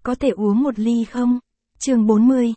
có thể uống một ly không? Chương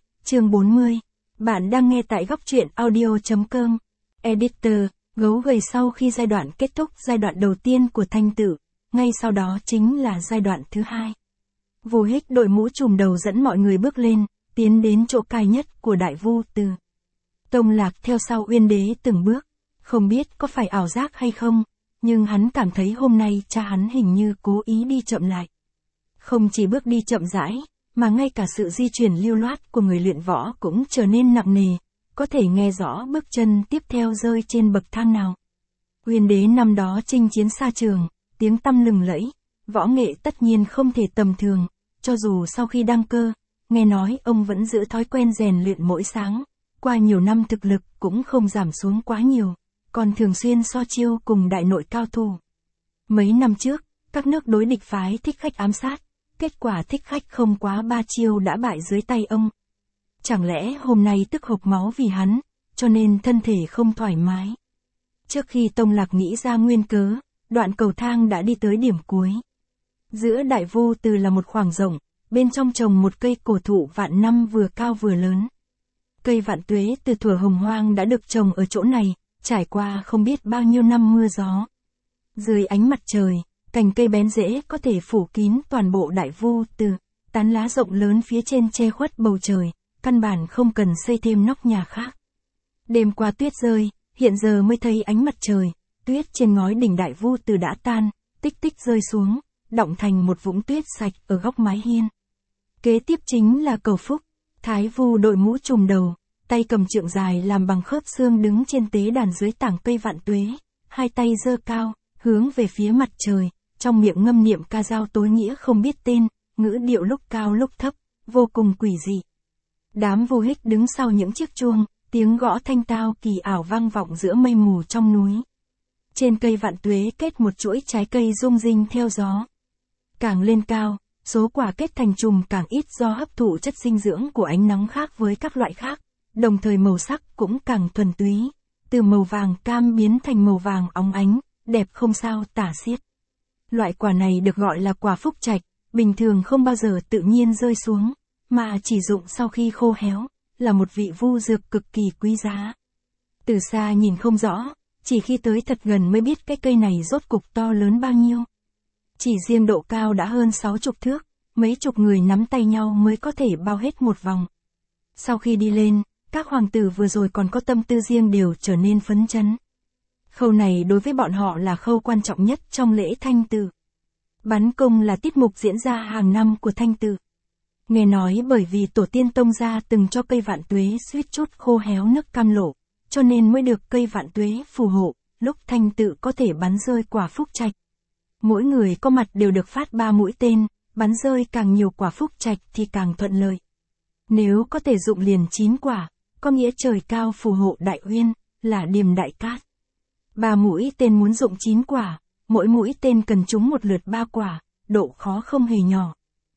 40. Bạn đang nghe tại góc truyện audio.com. Editor, gấu gầy sau khi giai đoạn kết thúc giai đoạn đầu tiên của Thanh Tử, ngay sau đó chính là giai đoạn thứ hai. Vô Hích đội mũ trùm đầu dẫn mọi người bước lên, tiến đến chỗ cao nhất của Đại Vu Từ. Tông Lạc theo sau Uyên Đế từng bước, không biết có phải ảo giác hay không, nhưng hắn cảm thấy hôm nay cha hắn hình như cố ý đi chậm lại. Không chỉ bước đi chậm rãi, mà ngay cả sự di chuyển lưu loát của người luyện võ cũng trở nên nặng nề, có thể nghe rõ bước chân tiếp theo rơi trên bậc thang nào. Uyên Đế năm đó chinh chiến xa trường, tiếng tăm lừng lẫy, võ nghệ tất nhiên không thể tầm thường, cho dù sau khi đăng cơ, nghe nói ông vẫn giữ thói quen rèn luyện mỗi sáng, qua nhiều năm thực lực cũng không giảm xuống quá nhiều, còn thường xuyên so chiêu cùng đại nội cao thủ. Mấy năm trước, các nước đối địch phái Thích Khách ám sát, kết quả Thích Khách không quá 3 chiêu đã bại dưới tay ông. Chẳng lẽ hôm nay tức hộc máu vì hắn, cho nên thân thể không thoải mái. Trước khi Tông Lạc nghĩ ra nguyên cớ, đoạn cầu thang đã đi tới điểm cuối. Giữa Đại Vu Từ là một khoảng rộng, bên trong trồng một cây cổ thụ vạn năm vừa cao vừa lớn. Cây vạn tuế từ thuở hồng hoang đã được trồng ở chỗ này, trải qua không biết bao nhiêu năm mưa gió. Dưới ánh mặt trời, cành cây bén rễ có thể phủ kín toàn bộ Đại Vu Từ, tán lá rộng lớn phía trên che khuất bầu trời, căn bản không cần xây thêm nóc nhà khác. Đêm qua tuyết rơi, hiện giờ mới thấy ánh mặt trời, tuyết trên ngói đỉnh Đại Vu Từ đã tan, tích tích rơi xuống, đọng thành một vũng tuyết sạch ở góc mái hiên. Kế tiếp chính là cầu phúc. Thái Vu đội mũ trùm đầu, tay cầm trượng dài làm bằng khớp xương đứng trên tế đàn dưới tảng cây vạn tuế, hai tay giơ cao, hướng về phía mặt trời, trong miệng ngâm niệm ca dao tối nghĩa không biết tên, ngữ điệu lúc cao lúc thấp, vô cùng quỷ dị. Đám Vô Hích đứng sau những chiếc chuông, tiếng gõ thanh tao kỳ ảo vang vọng giữa mây mù trong núi. Trên cây vạn tuế kết một chuỗi trái cây rung rinh theo gió. Càng lên cao, số quả kết thành chùm càng ít do hấp thụ chất dinh dưỡng của ánh nắng khác với các loại khác, đồng thời màu sắc cũng càng thuần túy, từ màu vàng cam biến thành màu vàng óng ánh, đẹp không sao tả xiết. Loại quả này được gọi là quả phúc trạch, bình thường không bao giờ tự nhiên rơi xuống, mà chỉ dụng sau khi khô héo, là một vị vu dược cực kỳ quý giá. Từ xa nhìn không rõ, chỉ khi tới thật gần mới biết cái cây này rốt cục to lớn bao nhiêu. Chỉ riêng độ cao đã hơn 60 thước, mấy chục người nắm tay nhau mới có thể bao hết một vòng. Sau khi đi lên, các hoàng tử vừa rồi còn có tâm tư riêng đều trở nên phấn chấn. Khâu này đối với bọn họ là khâu quan trọng nhất trong lễ Thanh Tử. Bắn cung là tiết mục diễn ra hàng năm của Thanh Tử. Nghe nói bởi vì tổ tiên Tông gia từng cho cây vạn tuế suýt chút khô héo nức cam lộ, cho nên mới được cây vạn tuế phù hộ, lúc Thanh Tử có thể bắn rơi quả phúc trạch. Mỗi người có mặt đều được phát 3 mũi tên, bắn rơi càng nhiều quả phúc trạch thì càng thuận lợi. Nếu có thể dụng liền 9 quả, có nghĩa trời cao phù hộ Đại Uyên, là điềm đại cát. 3 mũi tên muốn dụng 9 quả, mỗi mũi tên cần trúng một lượt 3 quả, độ khó không hề nhỏ.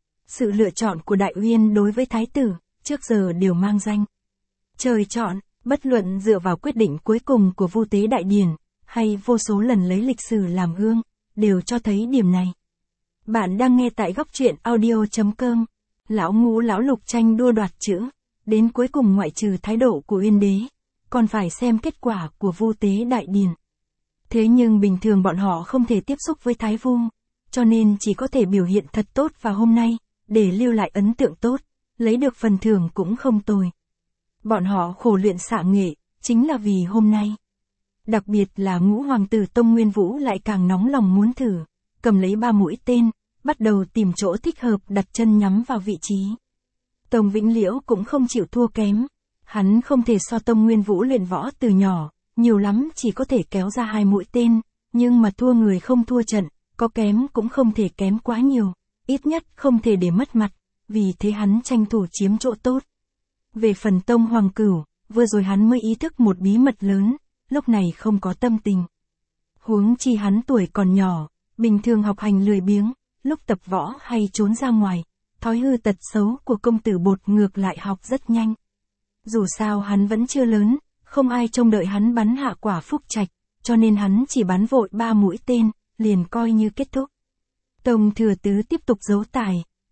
Sự lựa chọn của Đại Uyên đối với Thái tử, trước giờ đều mang danh trời chọn, bất luận dựa vào quyết định cuối cùng của Vu Tế Đại Điển, hay vô số lần lấy lịch sử làm gương, đều cho thấy điểm này. Bạn đang nghe tại góc truyện audio.com. Lão Ngũ lão Lục tranh đua đoạt chữ, đến cuối cùng ngoại trừ thái độ của Uyên Đế, còn phải xem kết quả của Vu Tế Đại Điển. Thế nhưng bình thường bọn họ không thể tiếp xúc với Thái Vu, cho nên chỉ có thể biểu hiện thật tốt vào hôm nay, để lưu lại ấn tượng tốt, lấy được phần thưởng cũng không tồi. Bọn họ khổ luyện xạ nghệ, chính là vì hôm nay. Đặc biệt là Ngũ hoàng tử Tông Nguyên Vũ lại càng nóng lòng muốn thử, cầm lấy 3 mũi tên, bắt đầu tìm chỗ thích hợp đặt chân nhắm vào vị trí. Tông Vĩnh Liễu cũng không chịu thua kém, hắn không thể so Tông Nguyên Vũ luyện võ từ nhỏ, nhiều lắm chỉ có thể kéo ra 2 mũi tên, nhưng mà thua người không thua trận, có kém cũng không thể kém quá nhiều, ít nhất không thể để mất mặt, vì thế hắn tranh thủ chiếm chỗ tốt. Về phần Tông Hoàng Cửu, vừa rồi hắn mới ý thức một bí mật lớn, lúc này không có tâm tình. Huống chi hắn tuổi còn nhỏ, bình thường học hành lười biếng, lúc tập võ hay trốn ra ngoài, thói hư tật xấu của công tử Bột ngược lại học rất nhanh. Dù sao hắn vẫn chưa lớn, không ai trông đợi hắn bắn hạ quả phúc trạch, cho nên hắn chỉ bắn vội 3 mũi tên, liền coi như kết thúc. Tông Thừa Tứ tiếp tục giấu tài,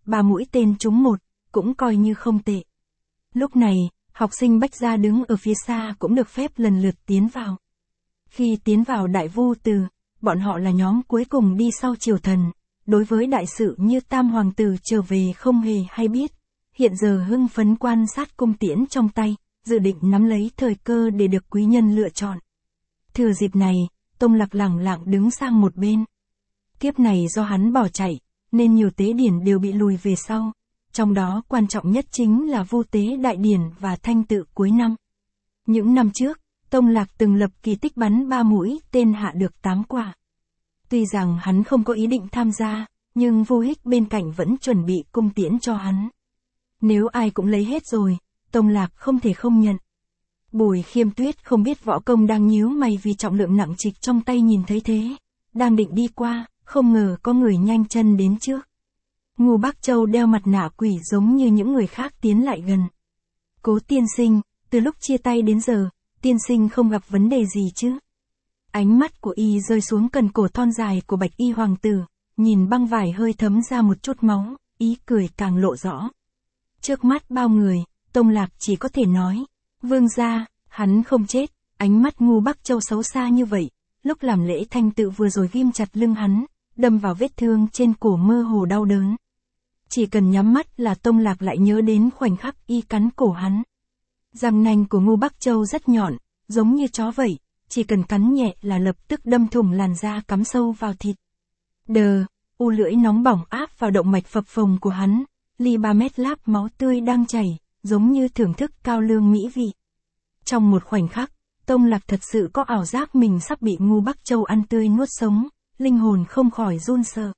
3 mũi tên trúng một, cũng coi như không tệ. Lúc này, học sinh Bách Gia đứng ở phía xa cũng được phép lần lượt tiến vào. Khi tiến vào Đại Vu Từ, bọn họ là nhóm cuối cùng đi sau triều thần, đối với đại sự như Tam Hoàng tử trở về không hề hay biết, hiện giờ hưng phấn quan sát cung tiễn trong tay, dự định nắm lấy thời cơ để được quý nhân lựa chọn. Thừa dịp này, Tông Lạc lẳng lặng đứng sang một bên. Kiếp này do hắn bỏ chạy, nên nhiều tế điển đều bị lùi về sau, trong đó quan trọng nhất chính là Vu tế đại điển và thanh tự cuối năm. Những năm trước, Tông Lạc từng lập kỳ tích bắn 3 mũi tên hạ được 8 quả. Tuy rằng hắn không có ý định tham gia, nhưng Vu Hích bên cạnh vẫn chuẩn bị cung tiễn cho hắn. Nếu ai cũng lấy hết rồi, Tông Lạc không thể không nhận. Bùi Khiêm Tuyết không biết võ công đang nhíu mày vì trọng lượng nặng trịch trong tay nhìn thấy thế. Đang định đi qua, không ngờ có người nhanh chân đến trước. Ngô Bắc Châu đeo mặt nạ quỷ giống như những người khác tiến lại gần. Cố tiên sinh, từ lúc chia tay đến giờ, tiên sinh không gặp vấn đề gì chứ? Ánh mắt của y rơi xuống cần cổ thon dài của Bạch Y hoàng tử, nhìn băng vải hơi thấm ra một chút máu, ý cười càng lộ rõ. Trước mắt bao người, Tông Lạc chỉ có thể nói, vương gia, hắn không chết. Ánh mắt Ngô Bắc Châu xấu xa như vậy, lúc làm lễ thanh tự vừa rồi ghim chặt lưng hắn, đâm vào vết thương trên cổ mơ hồ đau đớn. Chỉ cần nhắm mắt là Tông Lạc lại nhớ đến khoảnh khắc y cắn cổ hắn. Răng nanh của Ngô Bắc Châu rất nhọn, giống như chó vậy, chỉ cần cắn nhẹ là lập tức đâm thủng làn da cắm sâu vào thịt. U lưỡi nóng bỏng áp vào động mạch phập phồng của hắn, ly 3 mét láp máu tươi đang chảy, giống như thưởng thức cao lương mỹ vị. Trong một khoảnh khắc, Tông Lạc thật sự có ảo giác mình sắp bị Ngô Bắc Châu ăn tươi nuốt sống, linh hồn không khỏi run sợ.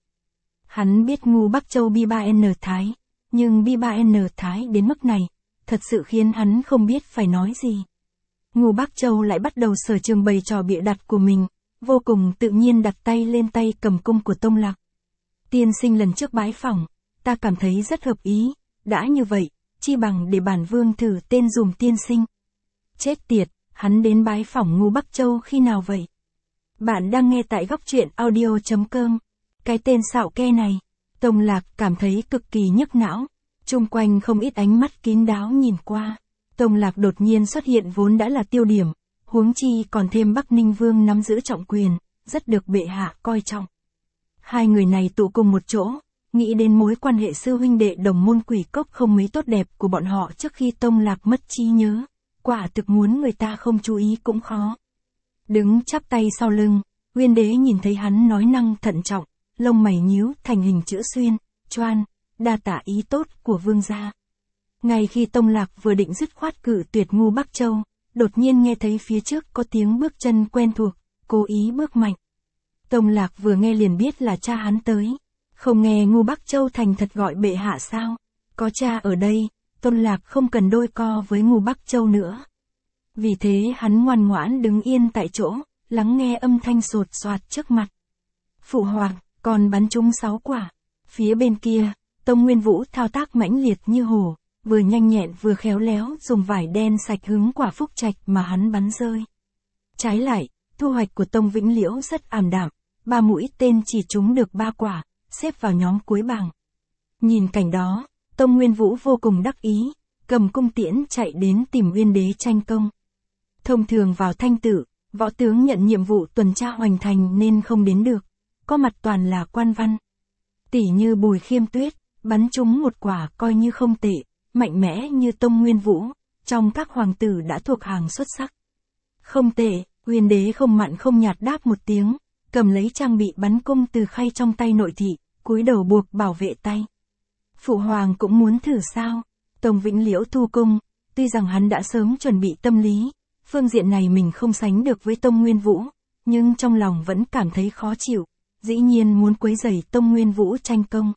Hắn biết Ngô Bắc Châu bi 3N thái, nhưng bi 3N thái đến mức này, thật sự khiến hắn không biết phải nói gì. Ngô Bắc Châu lại bắt đầu sở trường bày trò bịa đặt của mình, vô cùng tự nhiên đặt tay lên tay cầm cung của Tông Lạc. Tiên sinh lần trước bái phỏng, ta cảm thấy rất hợp ý, đã như vậy, chi bằng để bản vương thử tên dùm tiên sinh. Chết tiệt, hắn đến bái phỏng Ngô Bắc Châu khi nào vậy? Bạn đang nghe tại góc truyện audio.com. Cái tên xạo ke này, Tông Lạc cảm thấy cực kỳ nhức não. Chung quanh không ít ánh mắt kín đáo nhìn qua. Tông Lạc đột nhiên xuất hiện vốn đã là tiêu điểm, huống chi còn thêm Bắc Ninh Vương nắm giữ trọng quyền, rất được bệ hạ coi trọng. Hai người này tụ cùng một chỗ, nghĩ đến mối quan hệ sư huynh đệ đồng môn quỷ cốc không mấy tốt đẹp của bọn họ trước khi Tông Lạc mất trí nhớ, quả thực muốn người ta không chú ý cũng khó. Đứng chắp tay sau lưng, Uyên Đế nhìn thấy hắn nói năng thận trọng, lông mày nhíu thành hình chữ xuyên, choan, đa tạ ý tốt của vương gia. Ngay khi Tông Lạc vừa định dứt khoát cự tuyệt Ngô Bắc Châu, đột nhiên nghe thấy phía trước có tiếng bước chân quen thuộc, cố ý bước mạnh. Tông Lạc vừa nghe liền biết là cha hắn tới. Không nghe Ngô Bắc Châu thành thật gọi bệ hạ sao? Có cha ở đây, Tông Lạc không cần đôi co với Ngô Bắc Châu nữa. Vì thế hắn ngoan ngoãn đứng yên tại chỗ, lắng nghe âm thanh sột soạt trước mặt. Phụ hoàng, còn bắn trúng 6 quả. Phía bên kia, Tông Nguyên Vũ thao tác mãnh liệt như hổ, vừa nhanh nhẹn vừa khéo léo dùng vải đen sạch hứng quả phúc trạch mà hắn bắn rơi. Trái lại, thu hoạch của Tông Vĩnh Liễu rất ảm đạm, 3 mũi tên chỉ trúng được 3 quả, xếp vào nhóm cuối bảng. Nhìn cảnh đó, Tông Nguyên Vũ vô cùng đắc ý, cầm cung tiễn chạy đến tìm Uyên Đế tranh công. Thông thường vào thanh tự, võ tướng nhận nhiệm vụ tuần tra hoành thành nên không đến được, có mặt toàn là quan văn. Tỷ như Bùi Khiêm Tuyết, bắn trúng 1 quả coi như không tệ, mạnh mẽ như Tông Nguyên Vũ, trong các hoàng tử đã thuộc hàng xuất sắc. Không tệ, Uyên Đế không mặn không nhạt đáp một tiếng, cầm lấy trang bị bắn cung từ khay trong tay nội thị, cúi đầu buộc bảo vệ tay. Phụ hoàng cũng muốn thử sao? Tông Vĩnh Liễu thu cung, tuy rằng hắn đã sớm chuẩn bị tâm lý, phương diện này mình không sánh được với Tông Nguyên Vũ, nhưng trong lòng vẫn cảm thấy khó chịu, dĩ nhiên muốn quấy rầy Tông Nguyên Vũ tranh công.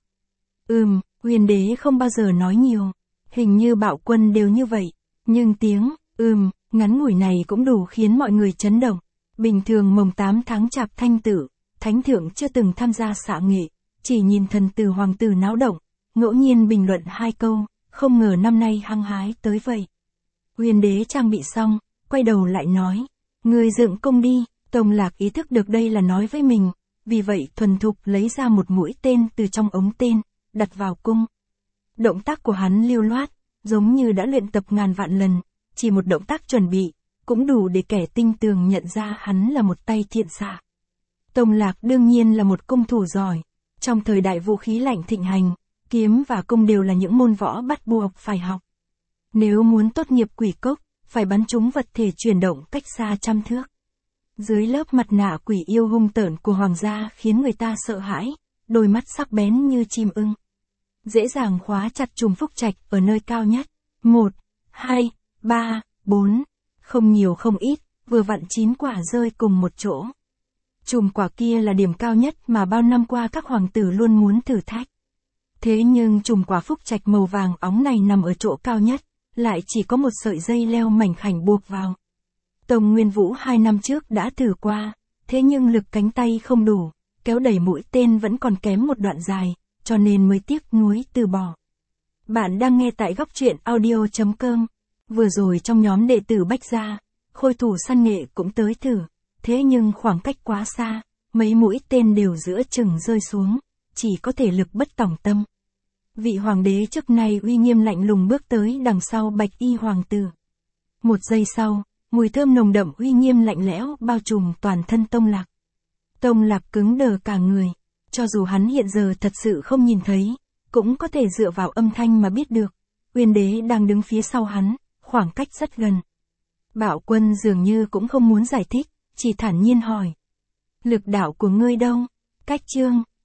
Uyên Đế không bao giờ nói nhiều, hình như bạo quân đều như vậy, nhưng tiếng ngắn ngủi này cũng đủ khiến mọi người chấn động. Bình thường mồng 8 tháng Chạp thanh tử, thánh thượng chưa từng tham gia xạ nghệ, chỉ nhìn thần tử hoàng tử náo động, ngẫu nhiên bình luận 2 câu, không ngờ năm nay hăng hái tới vậy. Uyên Đế trang bị xong, quay đầu lại nói, người dựng cung đi. Tông Lạc ý thức được đây là nói với mình, vì vậy thuần thục lấy ra một mũi tên từ trong ống tên, đặt vào cung, Động tác của hắn lưu loát, giống như đã luyện tập ngàn vạn lần, chỉ một động tác chuẩn bị, cũng đủ để kẻ tinh tường nhận ra hắn là một tay thiện xạ. Tông Lạc đương nhiên là một cung thủ giỏi. Trong thời đại vũ khí lạnh thịnh hành, kiếm và cung đều là những môn võ bắt buộc phải học. Nếu muốn tốt nghiệp quỷ cốc, phải bắn trúng vật thể chuyển động cách xa trăm thước. Dưới lớp mặt nạ quỷ yêu hung tợn của hoàng gia khiến người ta sợ hãi, đôi mắt sắc bén như chim ưng. Dễ dàng khóa chặt chùm phúc trạch ở nơi cao nhất. 1, 2, 3, 4. Không nhiều không ít, vừa vặn 9 quả rơi cùng một chỗ. Chùm quả kia là điểm cao nhất mà bao năm qua các hoàng tử luôn muốn thử thách. Thế nhưng chùm quả phúc trạch màu vàng óng này nằm ở chỗ cao nhất, lại chỉ có một sợi dây leo mảnh khảnh buộc vào. Tông Nguyên Vũ 2 năm trước đã thử qua, thế nhưng lực cánh tay không đủ, kéo đẩy mũi tên vẫn còn kém một đoạn dài, cho nên mới tiếc nuối từ bỏ. Bạn đang nghe tại góc truyện audio.com. Vừa rồi trong nhóm đệ tử Bách Gia, khôi thủ săn nghệ cũng tới thử, thế nhưng khoảng cách quá xa, mấy mũi tên đều giữa chừng rơi xuống, chỉ có thể lực bất tòng tâm. Vị hoàng đế trước nay uy nghiêm lạnh lùng bước tới đằng sau Bạch Y hoàng tử. Một giây sau, mùi thơm nồng đậm uy nghiêm lạnh lẽo bao trùm toàn thân Tông Lạc. Tông Lạc cứng đờ cả người, cho dù hắn hiện giờ thật sự không nhìn thấy, cũng có thể dựa vào âm thanh mà biết được. Uyên đế đang đứng phía sau hắn, khoảng cách rất gần. Bạo Quân dường như cũng không muốn giải thích, chỉ thản nhiên hỏi. Lực đạo của ngươi đâu? Cách chương